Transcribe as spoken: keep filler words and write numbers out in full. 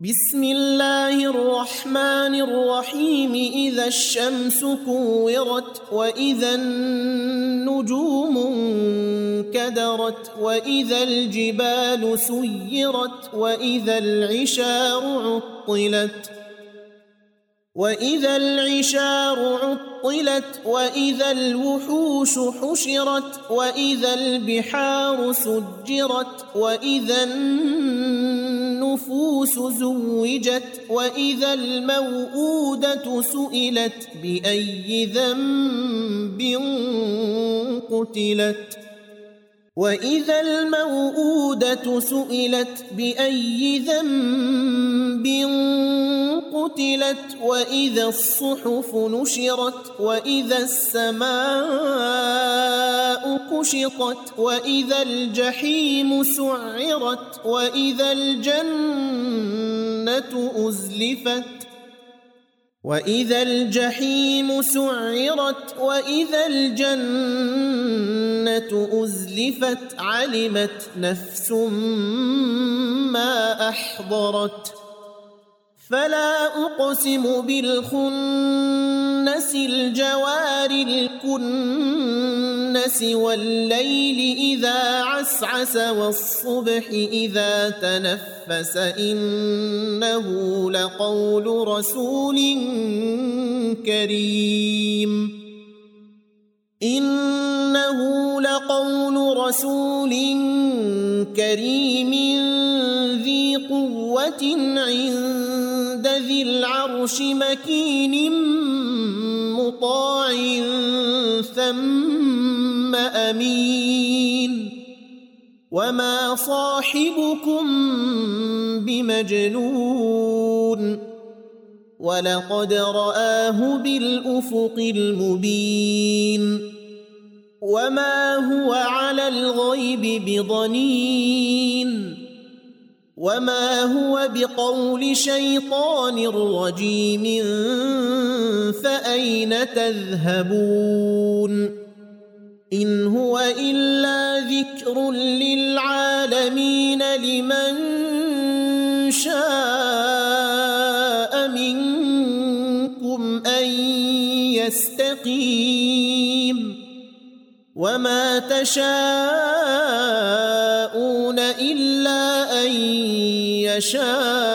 بسم الله الرحمن الرحيم إذا الشمس كورت وإذا النجوم انكدرت وإذا الجبال سيرت وإذا العشار عطلت وإذا العشار عطلت وإذا الوحوش حشرت وإذا البحار سجرت وإذا النفوس زوجت وإذا الموءودة سئلت بأي ذنب قتلت وإذا الموءودة سئلت بأي ذنب قتلت وإذا الصحف نشرت وإذا السماء كشطت وإذا الجحيم سعرت وإذا الجنة أزلفت وإذا الجحيم سعرت وإذا الجنة أزلفت علمت نفس ما أحضرت فلا أقسم بالخنس الجوار الكنس والليل إذا عسعس والصبح إذا تنفس إنه لقول رسول كريم إنه لقول رسول كريم ذي قوة عند ذي العرش مكين مطاع ثم أمين وما صاحبكم بمجنون ولقد رآه بالأفق المبين وما هو على الغيب بضنين وما هو بقول شيطان رجيم فأين تذهبون إن هو إلا ذكر للعالمين لمن شاء منكم أن يستقيم وما تشاءون إلا أن يشاء